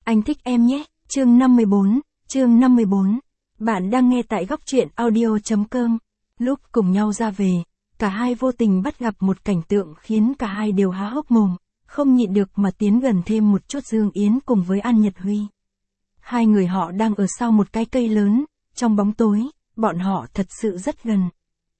Anh thích em nhé, chương 54. Bạn đang nghe tại góc truyện audio.com. Lúc cùng nhau ra về, cả hai vô tình bắt gặp một cảnh tượng khiến cả hai đều há hốc mồm, không nhịn được mà tiến gần thêm một chút. Dương Yến cùng với An Nhật Huy. Hai người họ đang ở sau một cái cây lớn, trong bóng tối, bọn họ thật sự rất gần.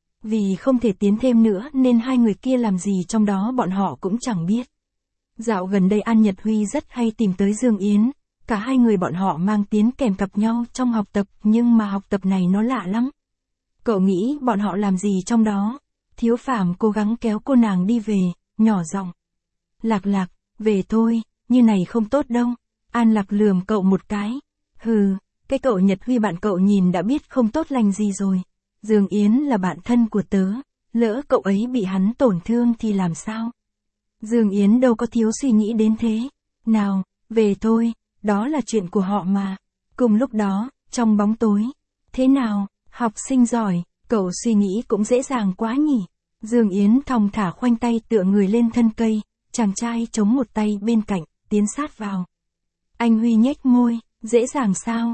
Vì không thể tiến thêm nữa nên hai người kia làm gì trong đó bọn họ cũng chẳng biết. Dạo gần đây An Nhật Huy rất hay tìm tới Dương Yến, cả hai người bọn họ mang tiếng kèm cặp nhau trong học tập, nhưng mà học tập này nó lạ lắm. Cậu nghĩ bọn họ làm gì trong đó? Thiếu Phàm cố gắng kéo cô nàng đi về, nhỏ giọng. Lạc Lạc, về thôi, như này không tốt đâu. An Lạc lườm cậu một cái. Hừ, cái cậu Nhật Huy bạn cậu nhìn đã biết không tốt lành gì rồi. Dương Yến là bạn thân của tớ, lỡ cậu ấy bị hắn tổn thương thì làm sao? Dương Yến đâu có thiếu suy nghĩ đến thế. Nào, về thôi, đó là chuyện của họ mà. Cùng lúc đó, trong bóng tối. Thế nào, học sinh giỏi, cậu suy nghĩ cũng dễ dàng quá nhỉ. Dương Yến thong thả khoanh tay tựa người lên thân cây, chàng trai chống một tay bên cạnh, tiến sát vào. Anh Huy nhếch môi, dễ dàng sao?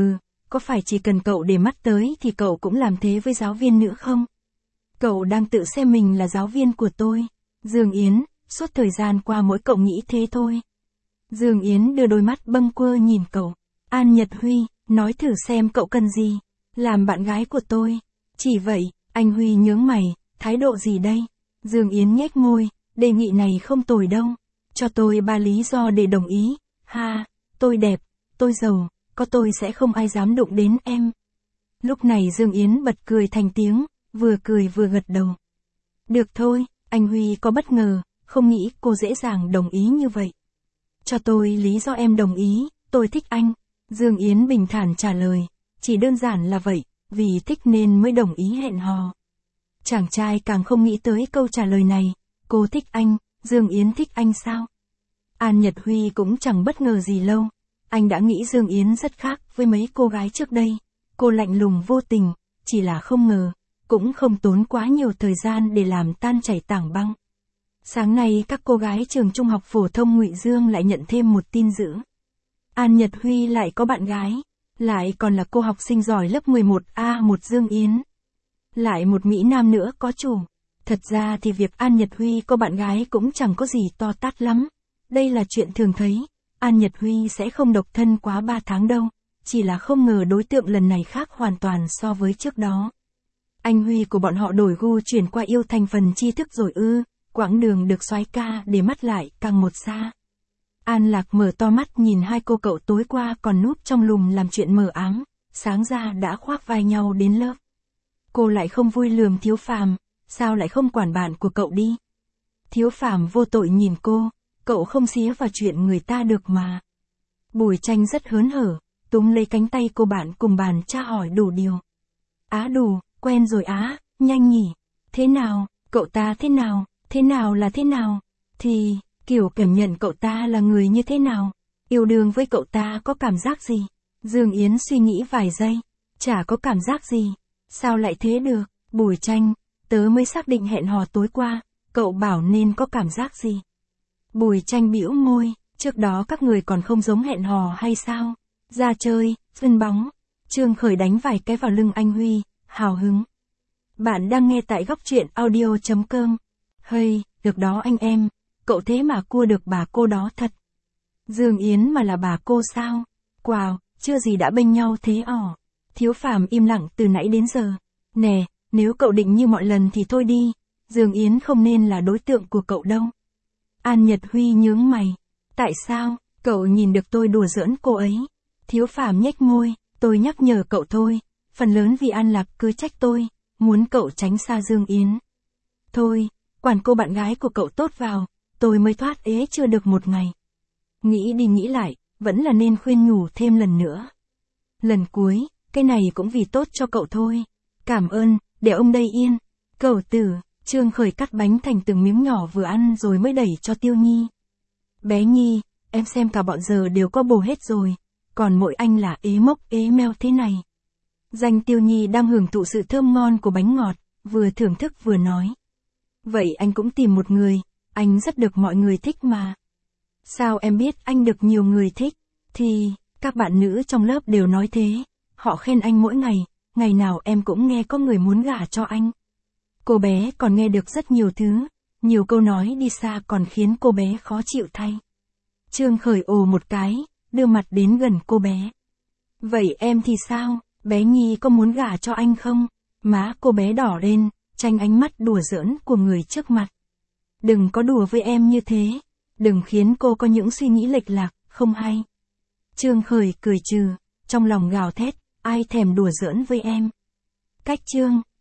Có phải chỉ cần cậu để mắt tới thì cậu cũng làm thế với giáo viên nữa không? Cậu đang tự xem mình là giáo viên của tôi. Dương Yến, suốt thời gian qua mỗi cậu nghĩ thế thôi. Dương Yến đưa đôi mắt bâng quơ nhìn cậu. An Nhật Huy, nói thử xem cậu cần gì. Làm bạn gái của tôi. Chỉ vậy, anh Huy nhướng mày, thái độ gì đây? Dương Yến nhếch môi, đề nghị này không tồi đâu. Cho tôi 3 lý do để đồng ý. Ha, tôi đẹp, tôi giàu, có tôi sẽ không ai dám đụng đến em. Lúc này Dương Yến bật cười thành tiếng, vừa cười vừa gật đầu. Được thôi, anh Huy có bất ngờ, không nghĩ cô dễ dàng đồng ý như vậy. Cho tôi lý do em đồng ý, tôi thích anh. Dương Yến bình thản trả lời, chỉ đơn giản là vậy, vì thích nên mới đồng ý hẹn hò. Chàng trai càng không nghĩ tới câu trả lời này, cô thích anh, Dương Yến thích anh sao? An Nhật Huy cũng chẳng bất ngờ gì lâu, anh đã nghĩ Dương Yến rất khác với mấy cô gái trước đây. Cô lạnh lùng vô tình, chỉ là không ngờ, cũng không tốn quá nhiều thời gian để làm tan chảy tảng băng. Sáng nay các cô gái trường trung học phổ thông Ngụy Dương lại nhận thêm một tin dữ. An Nhật Huy lại có bạn gái, lại còn là cô học sinh giỏi lớp 11A1 Dương Yến. Lại một Mỹ Nam nữa có chủ. Thật ra thì việc An Nhật Huy có bạn gái cũng chẳng có gì to tát lắm. Đây là chuyện thường thấy. An Nhật Huy sẽ không độc thân quá 3 tháng đâu. Chỉ là không ngờ đối tượng lần này khác hoàn toàn so với trước đó. Anh Huy của bọn họ đổi gu chuyển qua yêu thành phần tri thức rồi ư. Quãng đường được soái ca để mắt lại càng một xa. An Lạc mở to mắt nhìn hai cô cậu tối qua còn núp trong lùm làm chuyện mờ ám, sáng ra đã khoác vai nhau đến lớp. Cô lại không vui lườm Thiếu Phàm, sao lại không quản bạn của cậu đi? Thiếu Phàm vô tội nhìn cô, cậu không xía vào chuyện người ta được mà. Bùi Tranh rất hớn hở, túm lấy cánh tay cô bạn cùng bàn tra hỏi đủ điều. Á đủ, quen rồi á, nhanh nhỉ. Thế nào, cậu ta thế nào? Thế nào là thế nào? Thì, kiểu cảm nhận cậu ta là người như thế nào? Yêu đương với cậu ta có cảm giác gì? Dương Yến suy nghĩ vài giây. Chả có cảm giác gì. Sao lại thế được? Bùi Tranh, tớ mới xác định hẹn hò tối qua. Cậu bảo nên có cảm giác gì? Bùi Tranh bĩu môi. Trước đó các người còn không giống hẹn hò hay sao? Ra chơi, sân bóng. Trương Khởi đánh vài cái vào lưng anh Huy, hào hứng. Bạn đang nghe tại góc truyện audio.com. Hơi, được đó anh em, cậu thế mà cua được bà cô đó thật. Dương Yến mà là bà cô sao? Wow, chưa gì đã bênh nhau thế ỏ. Thiếu Phàm im lặng từ nãy đến giờ. Nè, nếu cậu định như mọi lần thì thôi đi, Dương Yến không nên là đối tượng của cậu đâu. An Nhật Huy nhướng mày. Tại sao, cậu nhìn được tôi đùa giỡn cô ấy? Thiếu Phàm nhếch môi, tôi nhắc nhở cậu thôi, phần lớn vì An Lạc cứ trách tôi, muốn cậu tránh xa Dương Yến. Thôi, quản cô bạn gái của cậu tốt vào, tôi mới thoát ế chưa được một ngày. Nghĩ đi nghĩ lại, vẫn là nên khuyên nhủ thêm lần nữa. Lần cuối, cái này cũng vì tốt cho cậu thôi. Cảm ơn, để ông đây yên. Cậu tử, Trương Khởi cắt bánh thành từng miếng nhỏ vừa ăn rồi mới đẩy cho Tiêu Nhi. Bé Nhi, em xem cả bọn giờ đều có bồ hết rồi, còn mỗi anh là ế mốc ế meo thế này. Danh Tiêu Nhi đang hưởng thụ sự thơm ngon của bánh ngọt, vừa thưởng thức vừa nói. Vậy anh cũng tìm một người, anh rất được mọi người thích mà. Sao em biết anh được nhiều người thích? Thì, các bạn nữ trong lớp đều nói thế. Họ khen anh mỗi ngày, ngày nào em cũng nghe có người muốn gả cho anh. Cô bé còn nghe được rất nhiều thứ, nhiều câu nói đi xa còn khiến cô bé khó chịu thay. Trương Khởi ồ một cái, đưa mặt đến gần cô bé. Vậy em thì sao, bé Nhi có muốn gả cho anh không? Má cô bé đỏ lên, tránh ánh mắt đùa giỡn của người trước mặt. Đừng có đùa với em như thế, đừng khiến cô có những suy nghĩ lệch lạc, không hay. Trương Khởi cười trừ, trong lòng gào thét, ai thèm đùa giỡn với em. Cách Trương